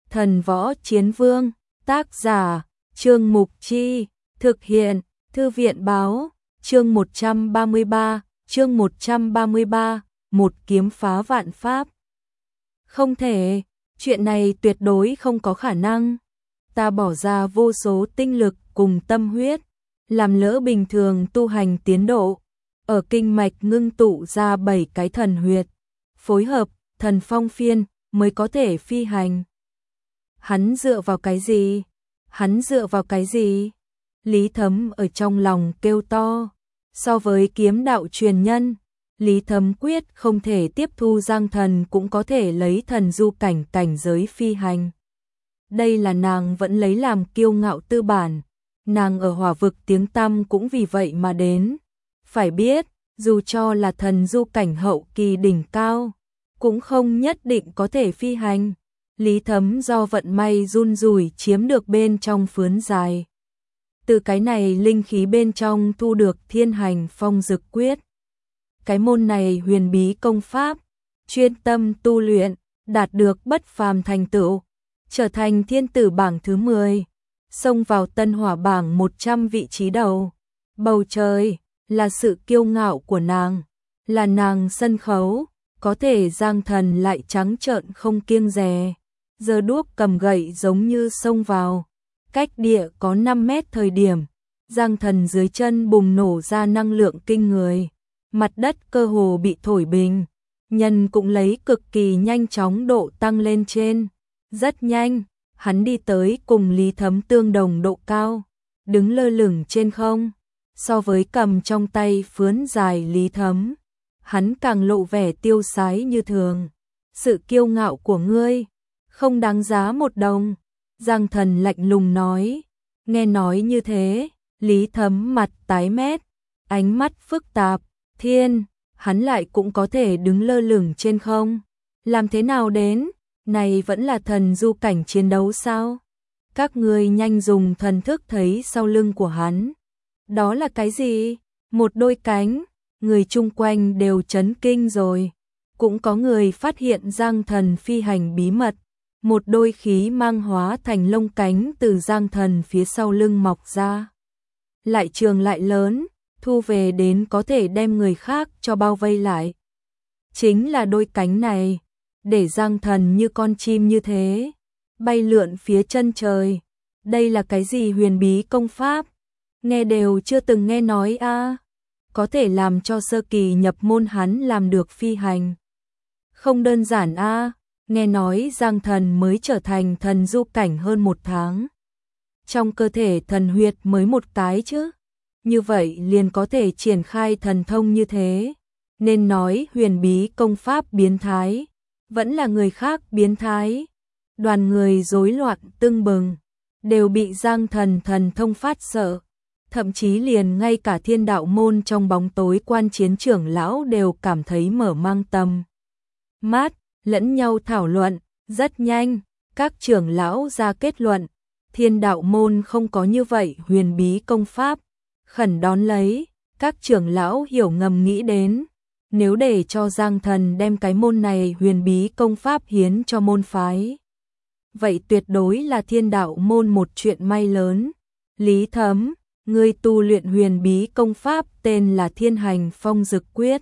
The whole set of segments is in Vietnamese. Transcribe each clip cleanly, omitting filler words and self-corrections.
Thần Võ Chiến Vương, tác giả, Trương Mục Chi, thực hiện, Thư viện Báo, chương 133, một kiếm phá vạn pháp. Không thể, chuyện này tuyệt đối không có khả năng. Ta bỏ ra vô số tinh lực cùng tâm huyết, làm lỡ bình thường tu hành tiến độ, ở kinh mạch ngưng tụ ra 7 cái thần huyệt, phối hợp thần phong phiên mới có thể phi hành. Hắn dựa vào cái gì? Hắn dựa vào cái gì? Lý Thấm ở trong lòng kêu to. So với kiếm đạo truyền nhân, Lý Thấm quyết không thể tiếp thu Giang Thần cũng có thể lấy thần du cảnh giới phi hành. Đây là nàng vẫn lấy làm kiêu ngạo tư bản. Nàng ở hỏa vực tiếng tăm cũng vì vậy mà đến. Phải biết, dù cho là thần du cảnh hậu kỳ đỉnh cao, cũng không nhất định có thể phi hành. Lý Thấm do vận may run rủi chiếm được bên trong phướn dài. Từ cái này linh khí bên trong thu được Thiên Hành Phong Dực Quyết. Cái môn này huyền bí công pháp, chuyên tâm tu luyện, đạt được bất phàm thành tựu, trở thành thiên tử bảng thứ 10, xông vào tân hỏa bảng 100 vị trí đầu. Bầu trời là sự kiêu ngạo của nàng, là nàng sân khấu, có thể Giang Thần lại trắng trợn không kiêng dè, giơ đuốc cầm gậy giống như xông vào. Cách địa có 5 mét thời điểm, Giang Thần dưới chân bùng nổ ra năng lượng kinh người, mặt đất cơ hồ bị thổi bình, nhân cũng lấy cực kỳ nhanh chóng độ tăng lên trên. Rất nhanh, hắn đi tới cùng Lý Thấm tương đồng độ cao, đứng lơ lửng trên không. So với cầm trong tay phướn dài Lý Thấm, hắn càng lộ vẻ tiêu sái như thường. Sự kiêu ngạo của ngươi không đáng giá một đồng. Giang Thần lạnh lùng nói. Nghe nói như thế, Lý Thấm mặt tái mét, ánh mắt phức tạp. Thiên, hắn lại cũng có thể đứng lơ lửng trên không. Làm thế nào đến? Này vẫn là thần du cảnh chiến đấu sao? Các ngươi nhanh dùng thần thức thấy sau lưng của hắn. Đó là cái gì? Một đôi cánh. Người chung quanh đều chấn kinh rồi. Cũng có người phát hiện Giang Thần phi hành bí mật. Một đôi khí mang hóa thành lông cánh từ Giang Thần phía sau lưng mọc ra. Lại trường lại lớn, thu về đến có thể đem người khác cho bao vây lại. Chính là đôi cánh này, để Giang Thần như con chim như thế, bay lượn phía chân trời. Đây là cái gì huyền bí công pháp? Nghe đều chưa từng nghe nói a. Có thể làm cho sơ kỳ nhập môn hắn làm được phi hành. Không đơn giản a. Nghe nói Giang Thần mới trở thành thần du cảnh hơn 1 tháng. Trong cơ thể thần huyệt mới một cái chứ. Như vậy liền có thể triển khai thần thông như thế. Nên nói huyền bí công pháp biến thái. Vẫn là người khác biến thái. Đoàn người rối loạn tưng bừng. Đều bị Giang Thần thần thông phát sợ. Thậm chí liền ngay cả Thiên Đạo môn trong bóng tối quan chiến trưởng lão đều cảm thấy mở mang tâm mắt, lẫn nhau thảo luận. Rất nhanh, các trưởng lão ra kết luận, Thiên Đạo môn không có như vậy huyền bí công pháp. Khẩn đón lấy, các trưởng lão hiểu ngầm nghĩ đến, nếu để cho Giang Thần đem cái môn này huyền bí công pháp hiến cho môn phái, vậy tuyệt đối là Thiên Đạo môn một chuyện may lớn. Lý Thấm, ngươi tu luyện huyền bí công pháp tên là Thiên Hành Phong Dực Quyết.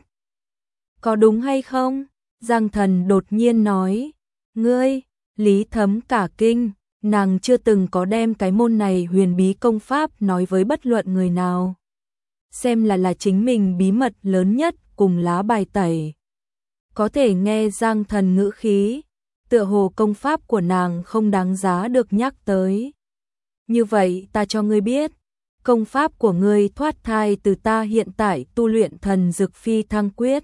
Có đúng hay không? Giang Thần đột nhiên nói. Ngươi, Lý Thấm cả kinh, nàng chưa từng có đem cái môn này huyền bí công pháp nói với bất luận người nào. Xem là chính mình bí mật lớn nhất cùng lá bài tẩy. Có thể nghe Giang Thần ngữ khí, tựa hồ công pháp của nàng không đáng giá được nhắc tới. Như vậy ta cho ngươi biết, công pháp của ngươi thoát thai từ ta hiện tại tu luyện thần dực phi thăng quyết.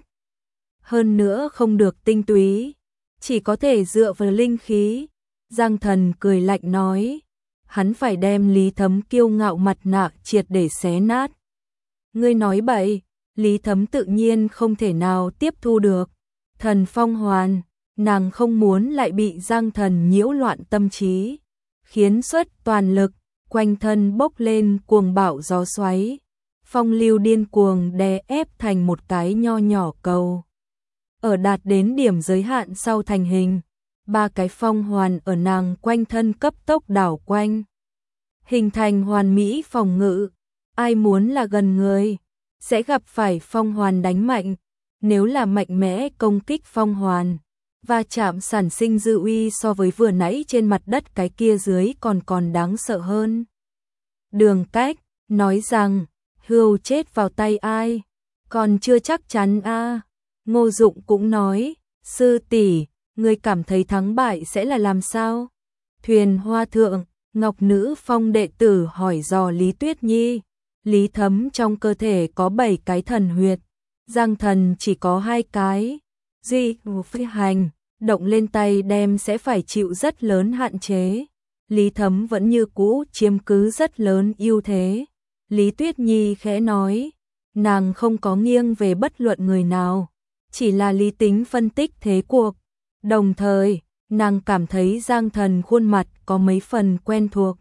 Hơn nữa không được tinh túy, chỉ có thể dựa vào linh khí. Giang Thần cười lạnh nói, hắn phải đem Lý Thấm kiêu ngạo mặt nạ triệt để xé nát. Ngươi nói bậy. Lý Thấm tự nhiên không thể nào tiếp thu được. Thần phong hoàn, nàng không muốn lại bị Giang Thần nhiễu loạn tâm trí, khiến xuất toàn lực, quanh thân bốc lên cuồng bạo gió xoáy, phong lưu điên cuồng đè ép thành một cái nho nhỏ cầu. Ở đạt đến điểm giới hạn sau thành hình, ba cái phong hoàn ở nàng quanh thân cấp tốc đảo quanh, hình thành hoàn mỹ phòng ngự. Ai muốn là gần người, sẽ gặp phải phong hoàn đánh mạnh, nếu là mạnh mẽ công kích phong hoàn, va chạm sản sinh dư uy so với vừa nãy trên mặt đất cái kia dưới còn đáng sợ hơn. Đường Cách nói rằng, Hưu chết vào tay ai, còn chưa chắc chắn a. Ngô Dụng cũng nói, sư tỷ, ngươi cảm thấy thắng bại sẽ là làm sao? Thuyền Hoa Thượng, Ngọc Nữ Phong đệ tử hỏi dò Lý Tuyết Nhi. Lý Thấm trong cơ thể có 7 cái thần huyệt, Giang Thần chỉ có 2 cái. Duy phi hành, động lên tay đem sẽ phải chịu rất lớn hạn chế. Lý Thấm vẫn như cũ chiếm cứ rất lớn ưu thế. Lý Tuyết Nhi khẽ nói, nàng không có nghiêng về bất luận người nào, chỉ là lý tính phân tích thế cuộc. Đồng thời, nàng cảm thấy Giang Thần khuôn mặt có mấy phần quen thuộc.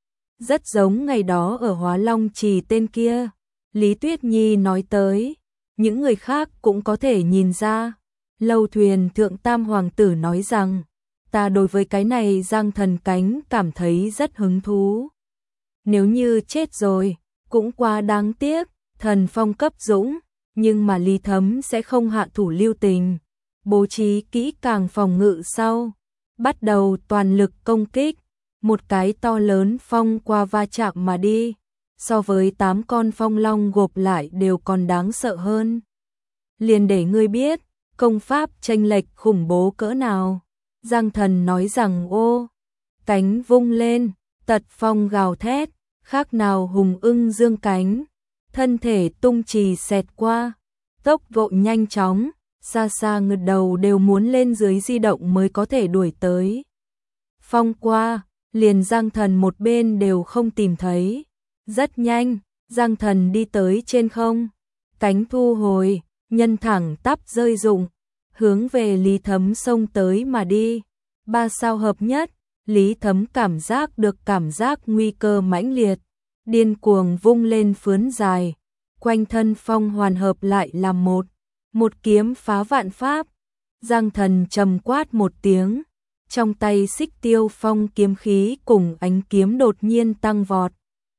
Rất giống ngày đó ở Hóa Long Trì tên kia. Lý Tuyết Nhi nói tới, những người khác cũng có thể nhìn ra. Lâu Thuyền Thượng Tam Hoàng tử nói rằng, ta đối với cái này Giang Thần cánh cảm thấy rất hứng thú. Nếu như chết rồi, cũng quá đáng tiếc, thần phong cấp dũng, nhưng mà Lý Thấm sẽ không hạ thủ lưu tình, bố trí kỹ càng phòng ngự sau, bắt đầu toàn lực công kích, một cái to lớn phong qua va chạm mà đi, so với 8 con phong long gộp lại đều còn đáng sợ hơn. Liền để ngươi biết, công pháp chênh lệch khủng bố cỡ nào. Giang Thần nói rằng ô, cánh vung lên, tật phong gào thét, khác nào hùng ưng dương cánh, thân thể tung trì xẹt qua, tốc độ nhanh chóng, xa xa ngực đầu đều muốn lên dưới di động mới có thể đuổi tới. Phong qua, liền Giang Thần một bên đều không tìm thấy. Rất nhanh, Giang Thần đi tới trên không, cánh thu hồi, nhân thẳng tắp rơi rụng, hướng về Lý Thấm xông tới mà đi. 3 sao hợp nhất, Lý Thấm cảm giác được cảm giác nguy cơ mãnh liệt, điên cuồng vung lên phướn dài, quanh thân phong hoàn hợp lại làm một kiếm phá vạn pháp. Giang Thần trầm quát một tiếng, trong tay Xích Tiêu Phong kiếm khí cùng ánh kiếm đột nhiên tăng vọt.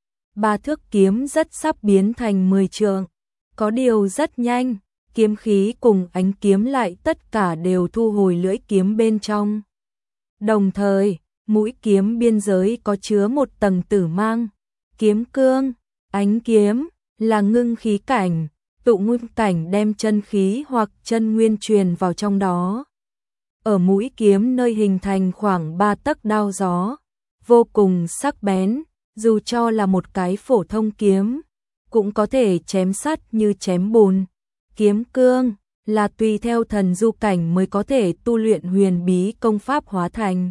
3 thước kiếm rất sắp biến thành 10 trượng, có điều rất nhanh, kiếm khí cùng ánh kiếm lại tất cả đều thu hồi lưỡi kiếm bên trong. Đồng thời, mũi kiếm biên giới có chứa một tầng tử mang, kiếm cương, ánh kiếm là ngưng khí cảnh, tụ nguyên cảnh đem chân khí hoặc chân nguyên truyền vào trong đó. Ở mũi kiếm nơi hình thành khoảng 3 tấc đao gió, vô cùng sắc bén, dù cho là một cái phổ thông kiếm, cũng có thể chém sắt như chém bùn. Kiếm cương là tùy theo thần du cảnh mới có thể tu luyện huyền bí công pháp hóa thành.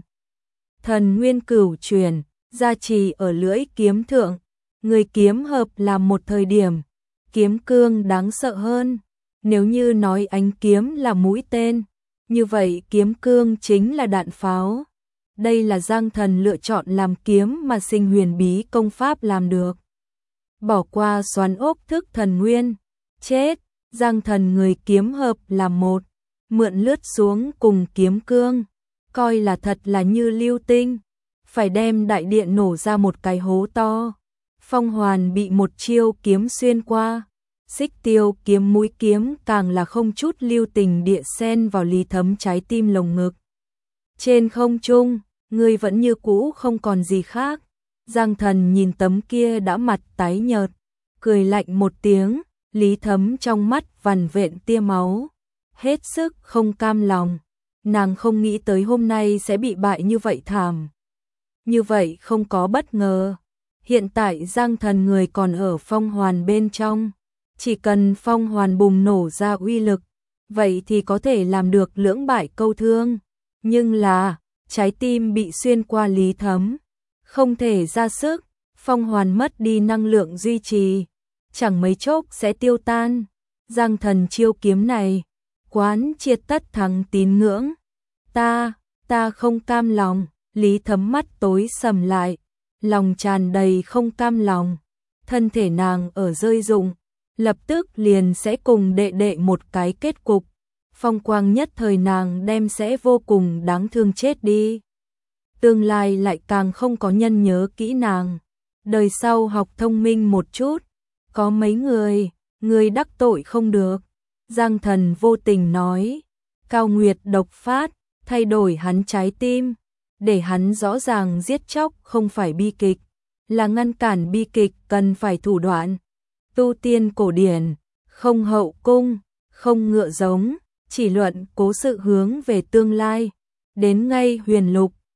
Thần nguyên cửu truyền, gia trì ở lưỡi kiếm thượng, người kiếm hợp là một thời điểm. Kiếm cương đáng sợ hơn, nếu như nói ánh kiếm là mũi tên, như vậy kiếm cương chính là đạn pháo. Đây là Giang Thần lựa chọn làm kiếm mà sinh huyền bí công pháp làm được. Bỏ qua xoắn ốc thức thần nguyên, chết, Giang Thần người kiếm hợp là một, mượn lướt xuống cùng kiếm cương, coi là thật là như lưu tinh, phải đem đại điện nổ ra một cái hố to. Phong hoàn bị một chiêu kiếm xuyên qua, Xích Tiêu kiếm mũi kiếm càng là không chút lưu tình địa xen vào Lý Thấm trái tim lồng ngực. Trên không trung, ngươi vẫn như cũ không còn gì khác. Giang Thần nhìn tấm kia đã mặt tái nhợt, cười lạnh một tiếng, Lý Thấm trong mắt vằn vện tia máu, hết sức không cam lòng. Nàng không nghĩ tới hôm nay sẽ bị bại như vậy thảm. Như vậy không có bất ngờ. Hiện tại Giang Thần người còn ở phong hoàn bên trong, chỉ cần phong hoàn bùng nổ ra uy lực, vậy thì có thể làm được lưỡng bại câu thương. Nhưng là, trái tim bị xuyên qua Lý Thấm, không thể ra sức, phong hoàn mất đi năng lượng duy trì, chẳng mấy chốc sẽ tiêu tan. Giang Thần chiêu kiếm này, quán triệt tất thắng tín ngưỡng. Ta không cam lòng. Lý Thấm mắt tối sầm lại, lòng tràn đầy không cam lòng. Thân thể nàng ở rơi rụng, lập tức liền sẽ cùng đệ đệ một cái kết cục. phong quang nhất thời nàng đem sẽ vô cùng đáng thương chết đi. Tương lai lại càng không có nhân nhớ kỹ nàng. Đời sau học thông minh một chút, có mấy người đắc tội không được. Giang Thần vô tình nói, Cao Nguyệt độc phát, thay đổi hắn trái tim, để hắn rõ ràng giết chóc không phải bi kịch, là ngăn cản bi kịch cần phải thủ đoạn. Tu tiên cổ điển, không hậu cung, không ngựa giống, chỉ luận cố sự hướng về tương lai. Đến ngay huyền lục,